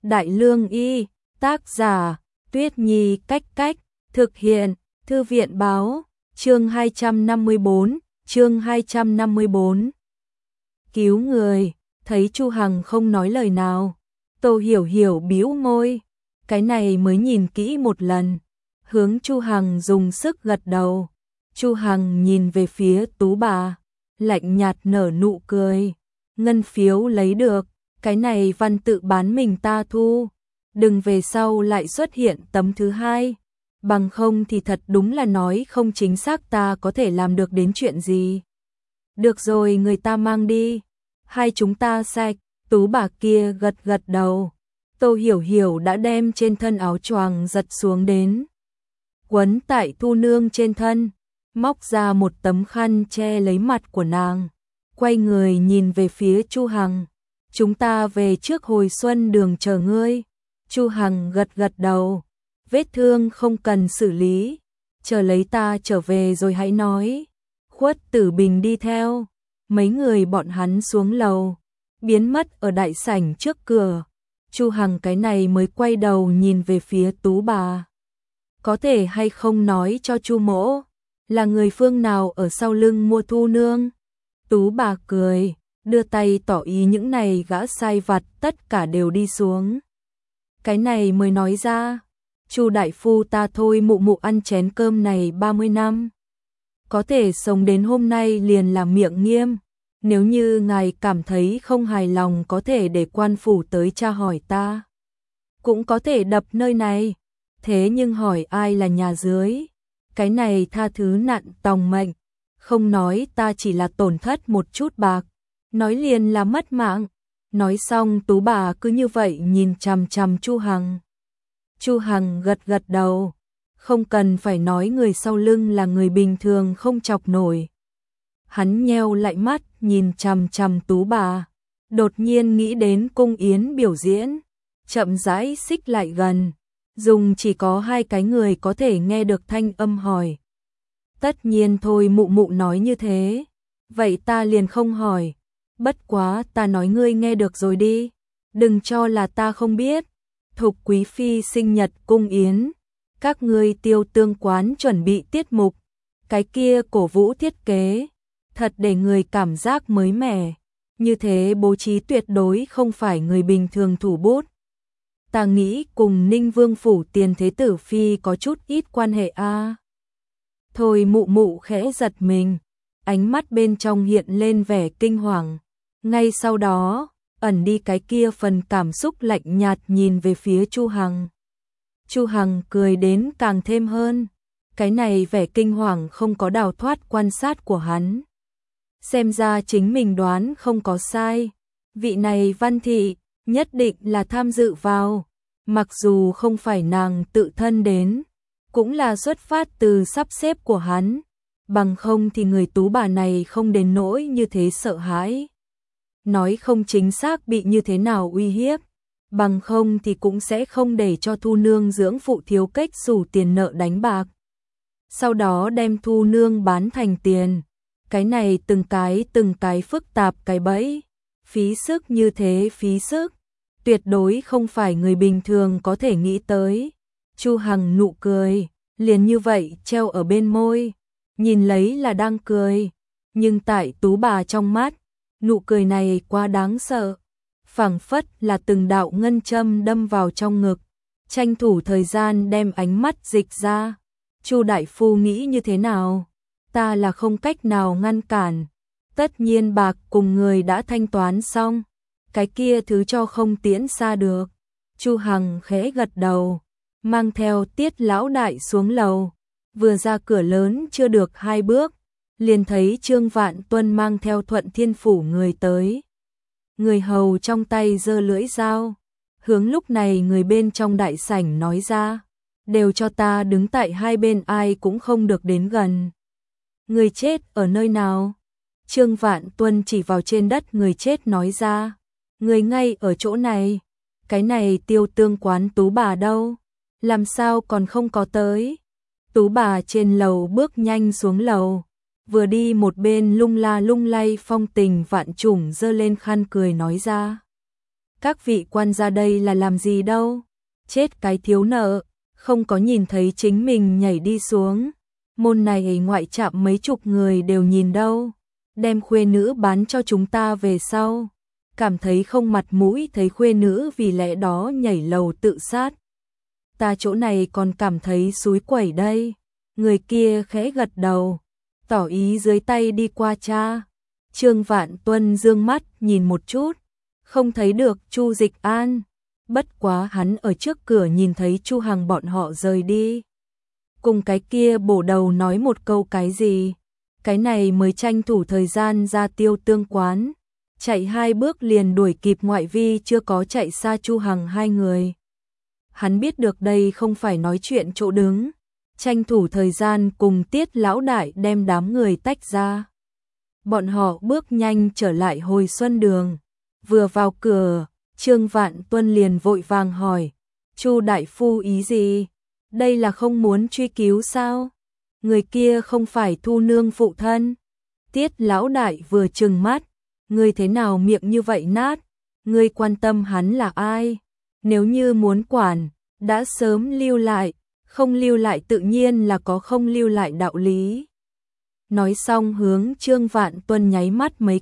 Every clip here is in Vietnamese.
Đại Lương Y, tác giả, Tuyết Nhi Cách Cách, thực hiện, Thư viện báo, chương 254, chương 254. Cứu người, thấy Chu Hằng không nói lời nào, Tô Hiểu Hiểu bĩu môi, cái này mới nhìn kỹ một lần, hướng Chu Hằng dùng sức gật đầu. Chu Hằng nhìn về phía Tú bà, lạnh nhạt nở nụ cười, ngân phiếu lấy được, cái này văn tự bán mình ta thu, đừng về sau lại xuất hiện tấm thứ hai, bằng không thì thật đúng là nói không chính xác ta có thể làm được đến chuyện gì. Được rồi, người ta mang đi, hai chúng ta sạch. Tú bà kia gật gật đầu. Tô Hiểu Hiểu đã đem trên thân áo choàng giật xuống đến, quấn tại Thu Nương trên thân, móc ra một tấm khăn che lấy mặt của nàng, quay người nhìn về phía Chu Hằng. Chúng ta về trước Hồi Xuân Đường chờ ngươi. Chu Hằng gật gật đầu. Vết thương không cần xử lý, chờ lấy ta trở về rồi hãy nói. Khuất Tử Bình đi theo, mấy người bọn hắn xuống lầu, biến mất ở đại sảnh trước cửa. Chu Hằng cái này mới quay đầu nhìn về phía Tú bà. Có thể hay không nói cho Chu mỗ, là người phương nào ở sau lưng mua Thu Nương? Tú bà cười, đưa tay tỏ ý những này gã sai vặt tất cả đều đi xuống. Cái này mới nói ra, Chu đại phu ta thôi mụ mụ ăn chén cơm này 30 năm. Có thể sống đến hôm nay liền là miệng nghiêm. Nếu như ngài cảm thấy không hài lòng có thể để quan phủ tới tra hỏi ta. Cũng có thể đập nơi này. Thế nhưng hỏi ai là nhà dưới? Cái này tha thứ nạn tòng mệnh. Không nói ta chỉ là tổn thất một chút bạc. Nói liền là mất mạng. Nói xong Tú bà cứ như vậy nhìn chằm chằm Chu Hằng. Chu Hằng gật gật đầu. Không cần phải nói người sau lưng là người bình thường không chọc nổi. Hắn nheo lại mắt nhìn chằm chằm Tú bà, đột nhiên nghĩ đến cung yến biểu diễn, chậm rãi xích lại gần, dùng chỉ có hai cái người có thể nghe được thanh âm hỏi. Tất nhiên thôi mụ mụ nói như thế, vậy ta liền không hỏi, bất quá ta nói ngươi nghe được rồi đi, đừng cho là ta không biết. Thục quý phi sinh nhật cung yến, các ngươi Tiêu Tương quán chuẩn bị tiết mục, cái kia cổ vũ thiết kế, thật để người cảm giác mới mẻ, như thế bố trí tuyệt đối không phải người bình thường thủ bút. Ta nghĩ cùng Ninh Vương phủ Tiền Thế Tử phi có chút ít quan hệ a. Thôi mụ mụ khẽ giật mình, ánh mắt bên trong hiện lên vẻ kinh hoàng, ngay sau đó ẩn đi cái kia phần cảm xúc lạnh nhạt nhìn về phía Chu Hằng. Chu Hằng cười đến càng thêm hơn, cái này vẻ kinh hoàng không có đào thoát quan sát của hắn. Xem ra chính mình đoán không có sai, vị này Văn thị nhất định là tham dự vào, mặc dù không phải nàng tự thân đến, cũng là xuất phát từ sắp xếp của hắn, bằng không thì người Tú bà này không đến nỗi như thế sợ hãi. Nói không chính xác bị như thế nào uy hiếp, bằng không thì cũng sẽ không để cho Thu Nương dưỡng phụ thiếu cách xù tiền nợ đánh bạc. Sau đó đem Thu Nương bán thành tiền. Cái này từng cái phức tạp cái bẫy, phí sức như thế phí sức, tuyệt đối không phải người bình thường có thể nghĩ tới. Chu Hằng nụ cười, liền như vậy treo ở bên môi, nhìn lấy là đang cười, nhưng tại Tú bà trong mắt, nụ cười này quá đáng sợ, phảng phất là từng đạo ngân châm đâm vào trong ngực, tranh thủ thời gian đem ánh mắt dịch ra. Chu đại phu nghĩ như thế nào? Ta là không cách nào ngăn cản. Tất nhiên bạc cùng người đã thanh toán xong, cái kia thứ cho không tiễn xa được. Chu Hằng khẽ gật đầu, mang theo Tiết lão đại xuống lầu, vừa ra cửa lớn chưa được 2 bước, liền thấy Trương Vạn Tuân mang theo Thuận Thiên phủ người tới. Người hầu trong tay giơ lưỡi dao, hướng lúc này người bên trong đại sảnh nói ra, đều cho ta đứng tại hai bên, ai cũng không được đến gần. Người chết ở nơi nào? Trương Vạn Tuân chỉ vào trên đất người chết nói ra, người ngay ở chỗ này. Cái này Tiêu Tương quán Tú bà đâu? Làm sao còn không có tới? Tú bà trên lầu bước nhanh xuống lầu, vừa đi một bên lung la lung lay phong tình vạn trùng giơ lên khăn cười nói ra. Các vị quan gia đây là làm gì đâu? Chết cái thiếu nợ, không có nhìn thấy chính mình nhảy đi xuống. Môn này ngoại trạm mấy chục người đều nhìn đâu. Đem khuê nữ bán cho chúng ta về sau. Cảm thấy không mặt mũi thấy khuê nữ vì lẽ đó nhảy lầu tự sát. Ta chỗ này còn cảm thấy xúi quẩy đây. Người kia khẽ gật đầu, tỏ ý dưới tay đi qua cha. Trương Vạn Tuân dương mắt nhìn một chút, không thấy được Chu Dịch An. Bất quá hắn ở trước cửa nhìn thấy Chu Hằng bọn họ rời đi. Cùng cái kia bổ đầu nói một câu cái gì. Cái này mới tranh thủ thời gian ra Tiêu Tương quán. Chạy 2 bước liền đuổi kịp ngoại vi chưa có chạy xa Chu Hằng 2 người. Hắn biết được đây không phải nói chuyện chỗ đứng. Tranh thủ thời gian cùng Tiết lão đại đem đám người tách ra. Bọn họ bước nhanh trở lại Hồi Xuân Đường. Vừa vào cửa, Trương Vạn Tuân liền vội vàng hỏi, Chu đại phu ý gì? Đây là không muốn truy cứu sao? Người kia không phải Thu nương phụ thân. Tiết lão đại vừa trừng mắt, ngươi thế nào miệng như vậy nát? Ngươi quan tâm hắn là ai? Nếu như muốn quản, đã sớm lưu lại, không lưu lại tự nhiên là có không lưu lại đạo lý. Nói xong hướng Trương Vạn Tuân nháy mắt mấy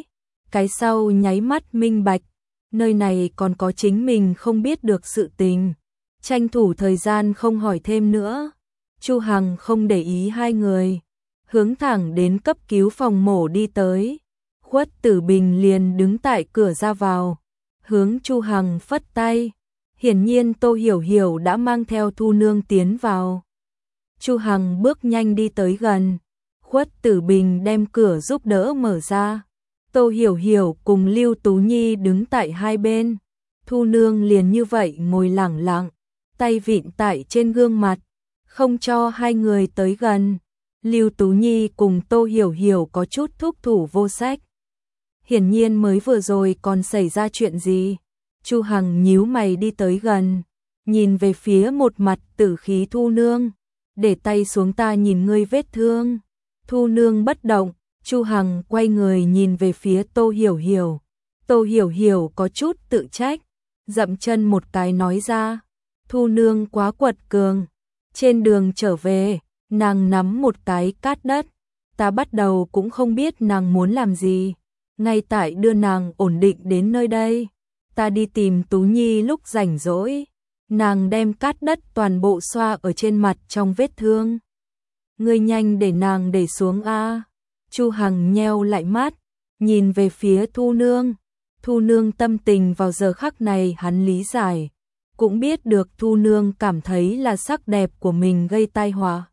cái sau nháy mắt minh bạch, nơi này còn có chính mình không biết được sự tình. Tranh thủ thời gian không hỏi thêm nữa. Chu Hằng không để ý 2 người, hướng thẳng đến cấp cứu phòng mổ đi tới. Khuất Tử Bình liền đứng tại cửa ra vào, hướng Chu Hằng phất tay. Hiển nhiên Tô Hiểu Hiểu đã mang theo Thu nương tiến vào. Chu Hằng bước nhanh đi tới gần. Khuất Tử Bình đem cửa giúp đỡ mở ra. Tô Hiểu Hiểu cùng Lưu Tú Nhi đứng tại hai bên. Thu nương liền như vậy ngồi lẳng lặng, tay vịn tại trên gương mặt, không cho 2 người tới gần. Lưu Tú Nhi cùng Tô Hiểu Hiểu có chút thúc thủ vô sách. Hiển nhiên mới vừa rồi còn xảy ra chuyện gì. Chu Hằng nhíu mày đi tới gần, nhìn về phía một mặt tử khí Thu nương. Để tay xuống, ta nhìn ngươi vết thương. Thu nương bất động. Chu Hằng quay người nhìn về phía Tô Hiểu Hiểu. Tô Hiểu Hiểu có chút tự trách, dậm chân một cái nói ra, Thu nương quá quật cường. Trên đường trở về, nàng nắm một cái cát đất, ta bắt đầu cũng không biết nàng muốn làm gì. Ngay tại đưa nàng ổn định đến nơi đây, ta đi tìm Tú Nhi lúc rảnh rỗi, nàng đem cát đất toàn bộ xoa ở trên mặt trong vết thương. Ngươi nhanh để nàng để xuống a. Chu Hằng nheo lại mắt, nhìn về phía Thu nương. Thu nương tâm tình vào giờ khắc này hắn lý giải, cũng biết được Thu nương cảm thấy là sắc đẹp của mình gây tai họa.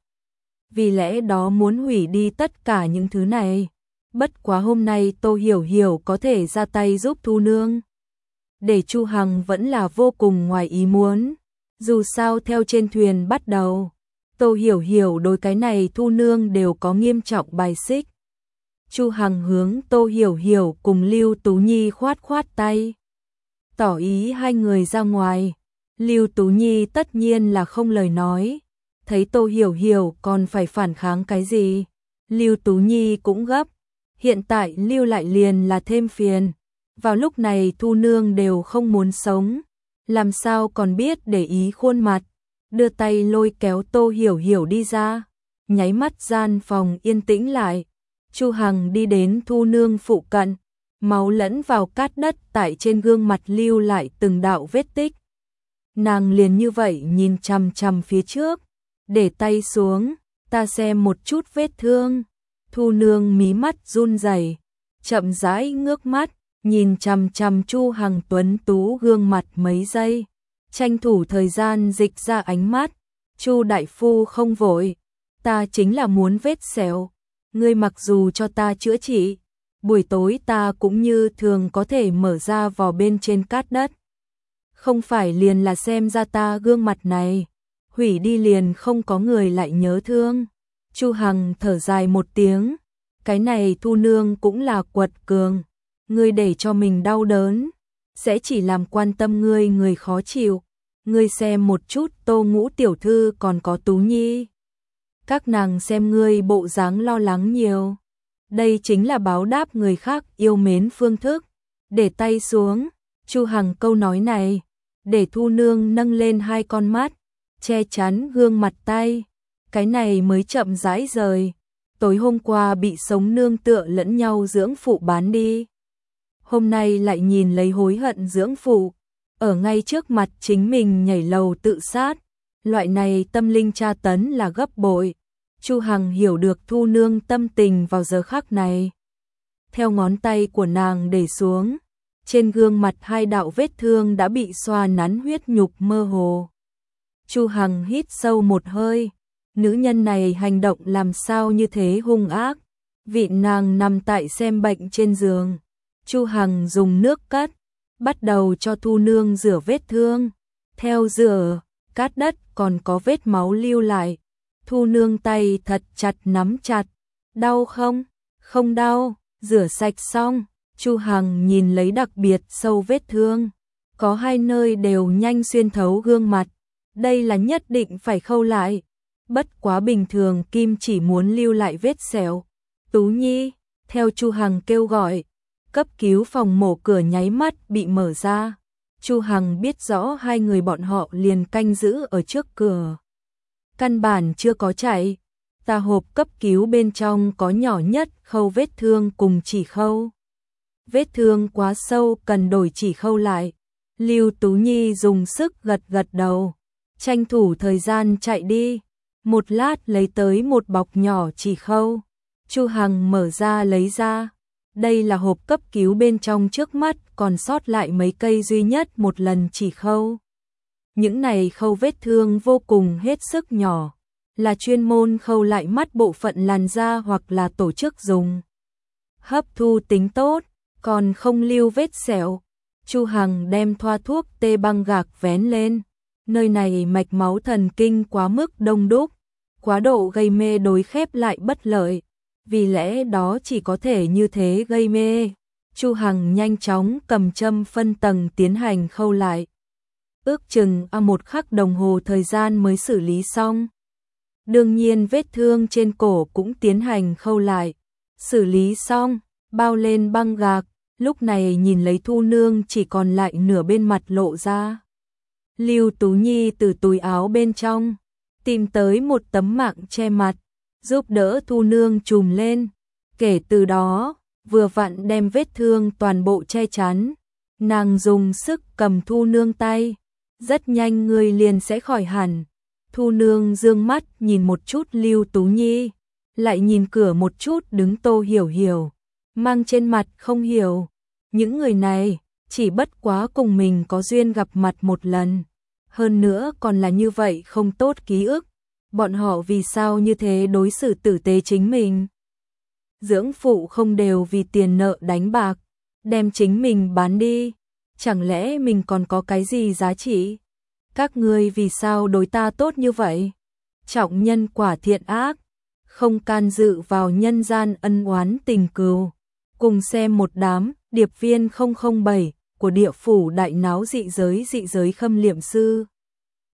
Vì lẽ đó muốn hủy đi tất cả những thứ này. Bất quá hôm nay Tô Hiểu Hiểu có thể ra tay giúp Thu nương, để Chu Hằng vẫn là vô cùng ngoài ý muốn. Dù sao theo trên thuyền bắt đầu, Tô Hiểu Hiểu đối cái này Thu nương đều có nghiêm trọng bài xích. Chu Hằng hướng Tô Hiểu Hiểu cùng Lưu Tú Nhi khoát khoát tay, tỏ ý 2 người ra ngoài. Lưu Tú Nhi tất nhiên là không lời nói, thấy Tô Hiểu Hiểu còn phải phản kháng cái gì. Lưu Tú Nhi cũng gấp, hiện tại lưu lại liền là thêm phiền. Vào lúc này Thu nương đều không muốn sống, làm sao còn biết để ý khuôn mặt. Đưa tay lôi kéo Tô Hiểu Hiểu đi ra, nháy mắt gian phòng yên tĩnh lại. Chu Hằng đi đến Thu nương phụ cận, máu lẫn vào cát đất tại trên gương mặt lưu lại từng đạo vết tích. Nàng liền như vậy nhìn chằm chằm phía trước, để tay xuống, ta xem một chút vết thương. Thu nương mí mắt run rẩy, chậm rãi ngước mắt, nhìn chằm chằm Chu Hằng tuấn tú gương mặt mấy giây, tranh thủ thời gian dịch ra ánh mắt. Chu đại phu không vội, ta chính là muốn vết sẹo. Ngươi mặc dù cho ta chữa trị, buổi tối ta cũng như thường có thể mở ra vò bên trên cát đất. Không phải liền là xem ra ta gương mặt này, hủy đi liền không có người lại nhớ thương. Chu Hằng thở dài một tiếng, cái này Thu nương cũng là quật cường. Ngươi để cho mình đau đớn, sẽ chỉ làm quan tâm ngươi người khó chịu. Ngươi xem một chút Tô Ngũ tiểu thư còn có Tú Nhi, các nàng xem ngươi bộ dáng lo lắng nhiều. Đây chính là báo đáp người khác yêu mến phương thức. Để tay xuống, Chu Hằng câu nói này, để Thu Nương nâng lên hai con mắt, che chắn gương mặt tay, cái này mới chậm rãi rời. Tối hôm qua bị sống nương tựa lẫn nhau dưỡng phụ bán đi. Hôm nay lại nhìn lấy hối hận dưỡng phụ, ở ngay trước mặt chính mình nhảy lầu tự sát. Loại này tâm linh tra tấn là gấp bội. Chu Hằng hiểu được Thu Nương tâm tình vào giờ khắc này. Theo ngón tay của nàng để xuống, trên gương mặt hai đạo vết thương đã bị xoa nắn huyết nhục mơ hồ. Chu Hằng hít sâu một hơi, nữ nhân này hành động làm sao như thế hung ác. Vị nàng nằm tại xem bệnh trên giường, Chu Hằng dùng nước cắt, bắt đầu cho Thu Nương rửa vết thương. Theo rửa, cát đất còn có vết máu lưu lại. Thu Nương tay thật chặt nắm chặt. Đau không? Không đau. Rửa sạch xong, Chu Hằng nhìn lấy đặc biệt sâu vết thương. Có hai nơi đều nhanh xuyên thấu gương mặt. Đây là nhất định phải khâu lại. Bất quá bình thường Kim chỉ muốn lưu lại vết sẹo. Tú Nhi, theo Chu Hằng kêu gọi, cấp cứu phòng mổ cửa nháy mắt bị mở ra. Chu Hằng biết rõ hai người bọn họ liền canh giữ ở trước cửa. Căn bản chưa có chạy. Tà hộp cấp cứu bên trong có nhỏ nhất khâu vết thương cùng chỉ khâu. Vết thương quá sâu cần đổi chỉ khâu lại. Lưu Tú Nhi dùng sức gật gật đầu. Tranh thủ thời gian chạy đi. Một lát lấy tới một bọc nhỏ chỉ khâu. Chu Hằng mở ra lấy ra. Đây là hộp cấp cứu bên trong trước mắt còn sót lại mấy cây duy nhất một lần chỉ khâu. Những này khâu vết thương vô cùng hết sức nhỏ. Là chuyên môn khâu lại mắt bộ phận làn da hoặc là tổ chức dùng. Hấp thu tính tốt, còn không lưu vết sẹo. Chu Hằng đem thoa thuốc tê băng gạc vén lên. Nơi này mạch máu thần kinh quá mức đông đúc, quá độ gây mê đối khép lại bất lợi. Vì lẽ đó chỉ có thể như thế gây mê. Chu Hằng nhanh chóng cầm châm phân tầng tiến hành khâu lại. Ước chừng một khắc đồng hồ thời gian mới xử lý xong. Đương nhiên vết thương trên cổ cũng tiến hành khâu lại. Xử lý xong, bao lên băng gạc, lúc này nhìn lấy Thu Nương chỉ còn lại nửa bên mặt lộ ra. Lưu Tú Nhi từ túi áo bên trong tìm tới một tấm mạng che mặt, giúp đỡ Thu Nương trùm lên. Kể từ đó, vừa vặn đem vết thương toàn bộ che chắn. Nàng dùng sức cầm Thu Nương tay, rất nhanh người liền sẽ khỏi hẳn. Thu Nương dương mắt nhìn một chút Lưu Tú Nhi, lại nhìn cửa một chút đứng Tô Hiểu Hiểu, mang trên mặt không hiểu. Những người này chỉ bất quá cùng mình có duyên gặp mặt một lần, hơn nữa còn là như vậy không tốt ký ức. Bọn họ vì sao như thế đối xử tử tế chính mình? Dưỡng phụ không đều vì tiền nợ đánh bạc, đem chính mình bán đi, chẳng lẽ mình còn có cái gì giá trị? Các ngươi vì sao đối ta tốt như vậy? Trọng nhân quả thiện ác, không can dự vào nhân gian ân oán tình cừu. Cùng xem một đám điệp viên 007 của địa phủ đại náo dị giới khâm liệm sư.